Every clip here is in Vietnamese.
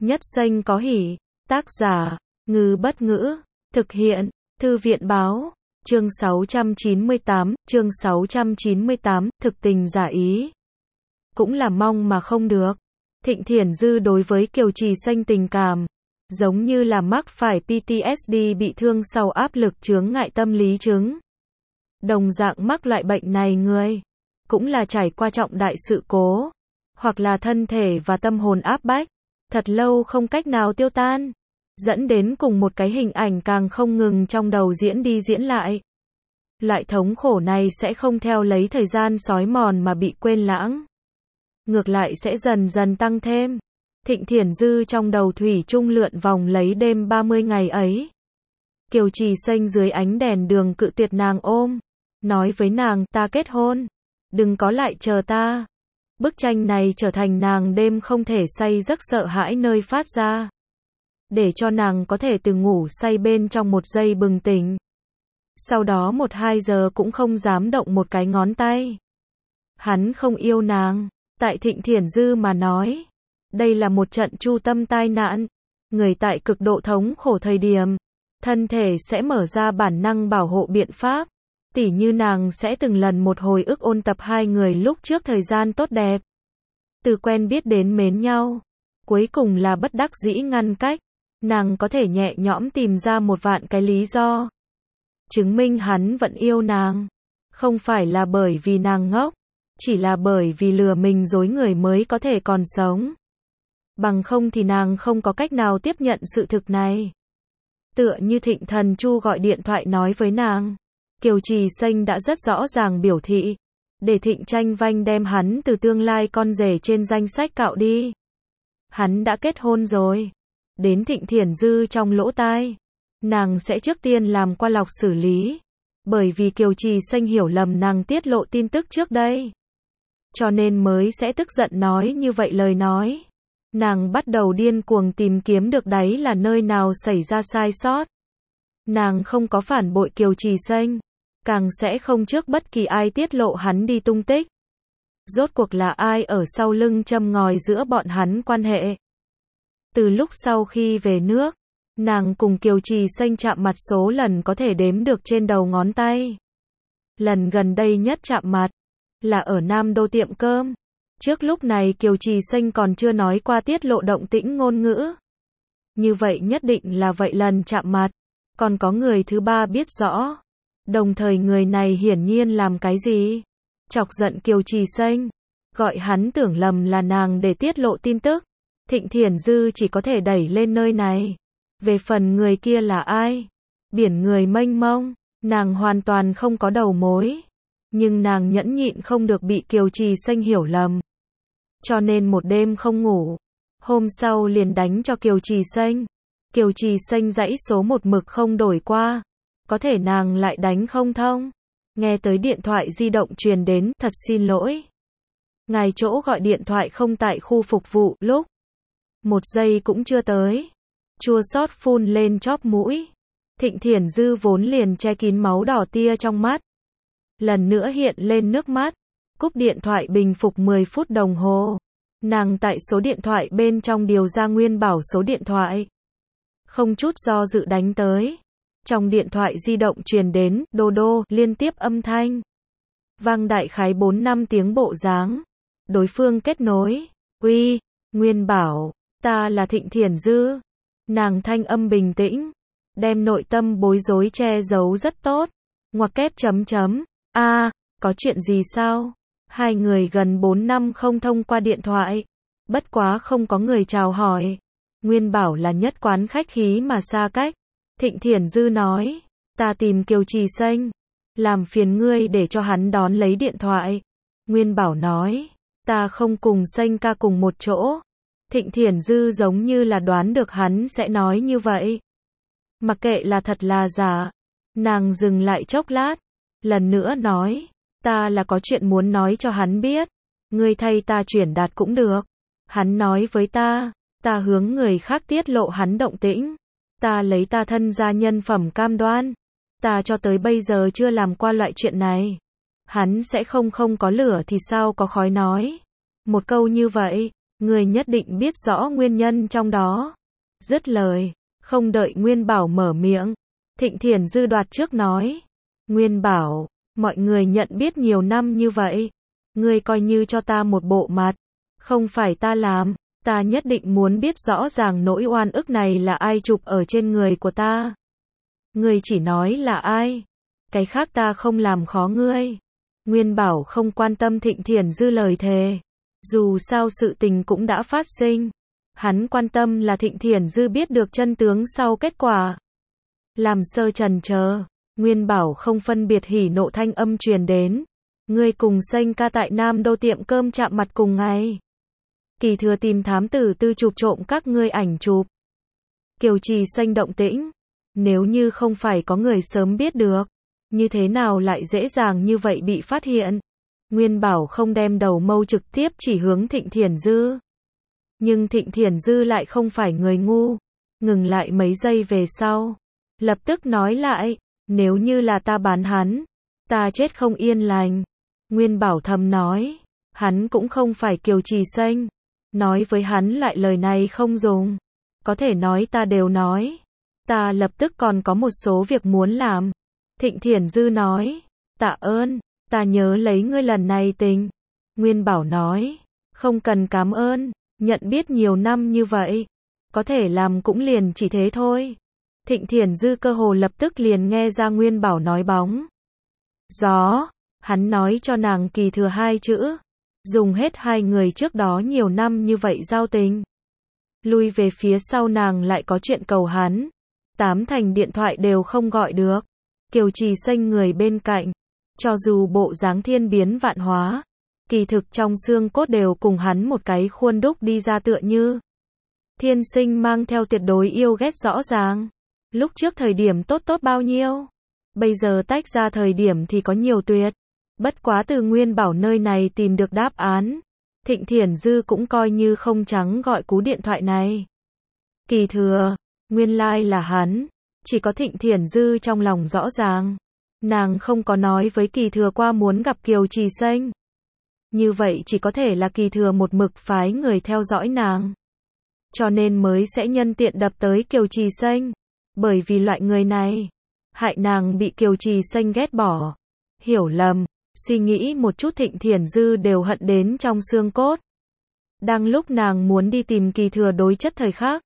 Nhất Xanh có hỉ. Tác giả, Ngư Bất Ngữ. Thực hiện, Thư viện Báo. Chương 698, thực tình giả ý. Cũng là mong mà không được. Thịnh Thiển Dư đối với Kiều Trì Xanh tình cảm, giống như là mắc phải PTSD, bị thương sau áp lực chướng ngại tâm lý chứng. Đồng dạng mắc loại bệnh này người, cũng là trải qua trọng đại sự cố, hoặc là thân thể và tâm hồn áp bách, thật lâu không cách nào tiêu tan, dẫn đến cùng một cái hình ảnh càng không ngừng trong đầu diễn đi diễn lại. Loại thống khổ này sẽ không theo lấy thời gian xói mòn mà bị quên lãng. Ngược lại sẽ dần dần tăng thêm. Thịnh Thiển Dư trong đầu thủy chung lượn vòng lấy đêm 30 ngày ấy. Kiều Trì Xanh dưới ánh đèn đường cự tuyệt nàng ôm, nói với nàng ta kết hôn, đừng có lại chờ ta. Bức tranh này trở thành nàng đêm không thể say giấc sợ hãi nơi phát ra. Để cho nàng có thể từ ngủ say bên trong một giây bừng tỉnh. Sau đó 1-2 giờ cũng không dám động một cái ngón tay. Hắn không yêu nàng. Tại Thịnh Thiển Dư mà nói, đây là một trận chu tâm tai nạn. Người tại cực độ thống khổ thời điểm, thân thể sẽ mở ra bản năng bảo hộ biện pháp. Tỉ như nàng sẽ từng lần một hồi ức ôn tập hai người lúc trước thời gian tốt đẹp. Từ quen biết đến mến nhau, cuối cùng là bất đắc dĩ ngăn cách. Nàng có thể nhẹ nhõm tìm ra 1.000 cái lý do chứng minh hắn vẫn yêu nàng. Không phải là bởi vì nàng ngốc, chỉ là bởi vì lừa mình dối người mới có thể còn sống. Bằng không thì nàng không có cách nào tiếp nhận sự thực này. Tựa như Thịnh Thần Chu gọi điện thoại nói với nàng, Kiều Trì Xanh đã rất rõ ràng biểu thị, để Thịnh Tranh Vanh đem hắn từ tương lai con rể trên danh sách cạo đi. Hắn đã kết hôn rồi. Đến Thịnh Thiển Dư trong lỗ tai, nàng sẽ trước tiên làm qua lọc xử lý. Bởi vì Kiều Trì Xanh hiểu lầm nàng tiết lộ tin tức trước đây, cho nên mới sẽ tức giận nói như vậy lời nói. Nàng bắt đầu điên cuồng tìm kiếm được đáy là nơi nào xảy ra sai sót. Nàng không có phản bội Kiều Trì Xanh, càng sẽ không trước bất kỳ ai tiết lộ hắn đi tung tích. Rốt cuộc là ai ở sau lưng châm ngòi giữa bọn hắn quan hệ. Từ lúc sau khi về nước, nàng cùng Kiều Trì Xanh chạm mặt số lần có thể đếm được trên đầu ngón tay. Lần gần đây nhất chạm mặt là ở Nam Đô tiệm cơm. Trước lúc này Kiều Trì Xanh còn chưa nói qua tiết lộ động tĩnh ngôn ngữ. Như vậy nhất định là vậy lần chạm mặt, còn có người thứ ba biết rõ. Đồng thời người này hiển nhiên làm cái gì? Chọc giận Kiều Trì Xanh, gọi hắn tưởng lầm là nàng để tiết lộ tin tức. Thịnh Thiển Dư chỉ có thể đẩy lên nơi này. Về phần người kia là ai? Biển người mênh mông, nàng hoàn toàn không có đầu mối. Nhưng nàng nhẫn nhịn không được bị Kiều Trì Xanh hiểu lầm. Cho nên một đêm không ngủ. Hôm sau liền đánh cho Kiều Trì Xanh. Kiều Trì Xanh dãy số một mực không đổi qua. Có thể nàng lại đánh không thông. Nghe tới điện thoại di động truyền đến, thật xin lỗi. Ngài chỗ gọi điện thoại không tại khu phục vụ, lúc 1 giây cũng chưa tới. Chua xót phun lên chóp mũi. Thịnh Thiển Dư vốn liền che kín máu đỏ tia trong mắt, lần nữa hiện lên nước mắt. Cúp điện thoại bình phục 10 phút đồng hồ. Nàng tại số điện thoại bên trong điều ra Nguyên Bảo số điện thoại. Không chút do dự đánh tới. Trong điện thoại di động truyền đến, đô đô, liên tiếp âm thanh. Vang đại khái 4-5 tiếng bộ dáng. Đối phương kết nối. Uy, Nguyên Bảo, ta là Thịnh Thiển Dư. Nàng thanh âm bình tĩnh, đem nội tâm bối rối che giấu rất tốt. Ngoặc kép chấm chấm. Có chuyện gì sao? Hai người gần 4 năm không thông qua điện thoại. Bất quá không có người chào hỏi. Nguyên Bảo là nhất quán khách khí mà xa cách. Thịnh Thiển Dư nói, ta tìm Kiều Trì Xanh, làm phiền ngươi để cho hắn đón lấy điện thoại. Nguyên Bảo nói, ta không cùng Xanh ca cùng một chỗ. Thịnh Thiển Dư giống như là đoán được hắn sẽ nói như vậy. Mặc kệ là thật là giả, nàng dừng lại chốc lát, lần nữa nói, ta là có chuyện muốn nói cho hắn biết, ngươi thay ta chuyển đạt cũng được. Hắn nói với ta hướng người khác tiết lộ hắn động tĩnh, ta lấy ta thân gia nhân phẩm cam đoan, ta cho tới bây giờ chưa làm qua loại chuyện này. Hắn sẽ không có lửa thì sao có khói nói. Một câu như vậy, Ngươi nhất định biết rõ nguyên nhân trong đó. Dứt lời, không đợi Nguyên Bảo mở miệng, Thịnh Thiền Dư đoạt trước nói. Nguyên Bảo, mọi người nhận biết nhiều năm như vậy. Ngươi coi như cho ta một bộ mặt. Không phải ta làm, ta nhất định muốn biết rõ ràng nỗi oan ức này là ai chụp ở trên người của ta. Ngươi chỉ nói là ai. Cái khác ta không làm khó ngươi. Nguyên Bảo không quan tâm Thịnh Thiền Dư lời thề. Dù sao sự tình cũng đã phát sinh. Hắn quan tâm là Thịnh Thiền Dư biết được chân tướng sau kết quả. Làm sơ trần chờ, Nguyên Bảo không phân biệt hỉ nộ thanh âm truyền đến. Ngươi cùng Sanh ca tại Nam Đô tiệm cơm chạm mặt cùng ngày. Kỳ Thừa tìm thám tử Tư chụp trộm các ngươi ảnh chụp. Kiều Trì Sanh động tĩnh. Nếu như không phải có người sớm biết được, như thế nào lại dễ dàng như vậy bị phát hiện. Nguyên Bảo không đem đầu mâu trực tiếp chỉ hướng Thịnh Thiền Dư. Nhưng Thịnh Thiền Dư lại không phải người ngu. Ngừng lại mấy giây về sau. Lập tức nói lại, nếu như là ta bán hắn, ta chết không yên lành. Nguyên Bảo thầm nói, hắn cũng không phải Kiều Trì Sanh. Nói với hắn lại lời này không dùng. Có thể nói ta đều nói. Ta lập tức còn có một số việc muốn làm. Thịnh Thiền Dư nói, tạ ơn, ta nhớ lấy ngươi lần này tình. Nguyên Bảo nói, không cần cảm ơn, nhận biết nhiều năm như vậy. Có thể làm cũng liền chỉ thế thôi. Thịnh Thiền Dư cơ hồ lập tức liền nghe ra Nguyên Bảo nói bóng gió. Hắn nói cho nàng Kỳ Thừa hai chữ. Dùng hết hai người trước đó nhiều năm như vậy giao tình. Lui về phía sau nàng lại có chuyện cầu hắn. 8 thành điện thoại đều không gọi được. Kiều Trì Sanh người bên cạnh. Cho dù bộ dáng thiên biến vạn hóa, kỳ thực trong xương cốt đều cùng hắn một cái khuôn đúc đi ra tựa như. Thiên sinh mang theo tuyệt đối yêu ghét rõ ràng. Lúc trước thời điểm tốt tốt bao nhiêu. Bây giờ tách ra thời điểm thì có nhiều tuyệt. Bất quá từ Nguyên Bảo nơi này tìm được đáp án. Thịnh Thiền Dư cũng coi như không trắng gọi cú điện thoại này. Kỳ Thừa, nguyên lai là hắn. Chỉ có Thịnh Thiền Dư trong lòng rõ ràng. Nàng không có nói với Kỳ Thừa qua muốn gặp Kiều Trì Sanh. Như vậy chỉ có thể là Kỳ Thừa một mực phái người theo dõi nàng. Cho nên mới sẽ nhân tiện đập tới Kiều Trì Sanh. Bởi vì loại người này, hại nàng bị Kiều Trì Sanh ghét bỏ. Hiểu lầm, suy nghĩ một chút Thịnh Thiền Dư đều hận đến trong xương cốt. Đang lúc nàng muốn đi tìm Kỳ Thừa đối chất thời khắc,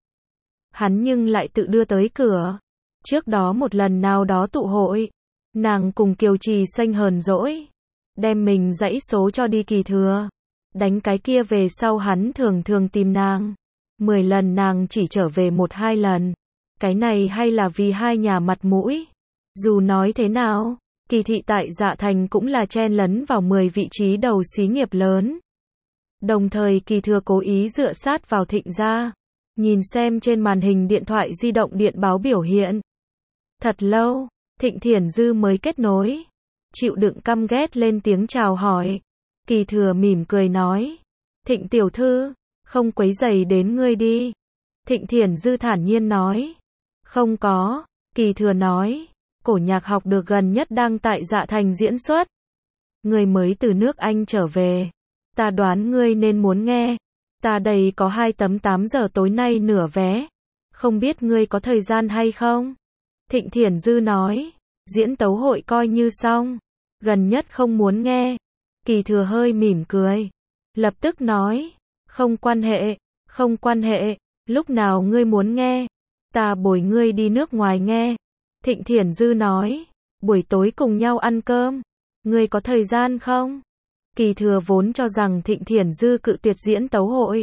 hắn nhưng lại tự đưa tới cửa. Trước đó một lần nào đó tụ hội, nàng cùng Kiều Trì Sanh hờn dỗi, đem mình dãy số cho đi Kỳ Thừa. Đánh cái kia về sau hắn thường thường tìm nàng. 10 lần nàng chỉ trở về 1-2 lần. Cái này hay là vì hai nhà mặt mũi. Dù nói thế nào, Kỳ thị tại Dạ Thành cũng là chen lấn vào 10 vị trí đầu xí nghiệp lớn. Đồng thời Kỳ Thừa cố ý dựa sát vào Thịnh gia, nhìn xem trên màn hình điện thoại di động điện báo biểu hiện. Thật lâu, Thịnh Thiền Dư mới kết nối. Chịu đựng căm ghét lên tiếng chào hỏi. Kỳ Thừa mỉm cười nói, Thịnh tiểu thư, không quấy rầy đến ngươi đi. Thịnh Thiền Dư thản nhiên nói, không có. Kỳ Thừa nói, cổ nhạc học được gần nhất đang tại Dạ Thành diễn xuất. Ngươi mới từ nước Anh trở về. Ta đoán ngươi nên muốn nghe. Ta đây có 2 tấm 8 giờ tối nay nửa vé. Không biết ngươi có thời gian hay không? Thịnh Thiền Dư nói, diễn tấu hội coi như xong. Gần nhất không muốn nghe. Kỳ Thừa hơi mỉm cười. Lập tức nói, không quan hệ, không quan hệ. Lúc nào ngươi muốn nghe, ta bồi ngươi đi nước ngoài nghe. Thịnh Thiền Dư nói, buổi tối cùng nhau ăn cơm. Ngươi có thời gian không? Kỳ Thừa vốn cho rằng Thịnh Thiền Dư cự tuyệt diễn tấu hội.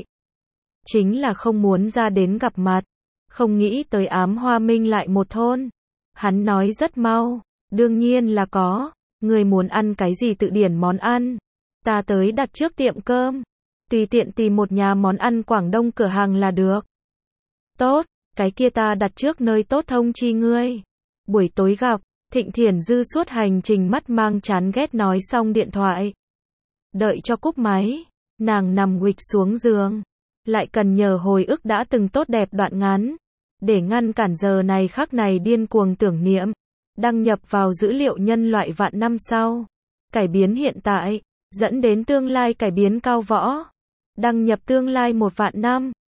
Chính là không muốn ra đến gặp mặt. Không nghĩ tới Ám Hoa Minh lại một thôn. Hắn nói rất mau, đương nhiên là có. Ngươi muốn ăn cái gì tự điển món ăn. Ta tới đặt trước tiệm cơm. Tùy tiện tìm một nhà món ăn Quảng Đông cửa hàng là được. Tốt, cái kia ta đặt trước nơi tốt thông chi ngươi. Buổi tối gặp. Thịnh Thiền Dư suốt hành trình mắt mang chán ghét nói xong điện thoại. Đợi cho cúp máy, nàng nằm nguỵch xuống giường. Lại cần nhờ hồi ức đã từng tốt đẹp đoạn ngắn. Để ngăn cản giờ này khắc này điên cuồng tưởng niệm. Đăng nhập vào dữ liệu nhân loại vạn năm sau. Cải biến hiện tại, dẫn đến tương lai cải biến cao võ. Đăng nhập tương lai 1 vạn năm.